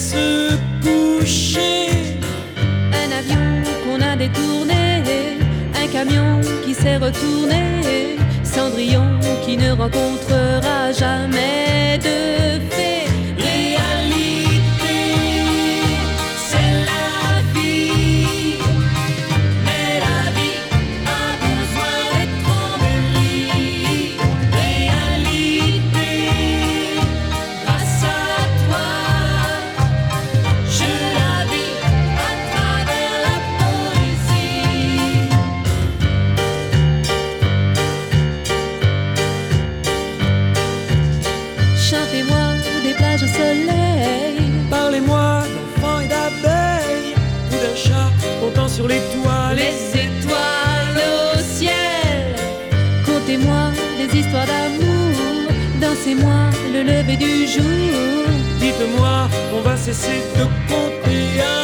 se coucher. Un avion qu'on a détourné, un camion qui s'est retourné, Cendrillon qui ne rencontrera jamais de fée. Réalité, c'est la vie, mais la vie a besoin d'être embellie. Réalité, grâce à toi, je la vis à travers la poésie. Chantez-moi des plages au soleil, Parlez-moi d'enfants et d'abeilles, ou d'un chat montant sur les toiles. les étoiles au ciel. Contez-moi des histoires d'amour, dansez-moi le lever du jour. Dites-moi, on va cesser de compter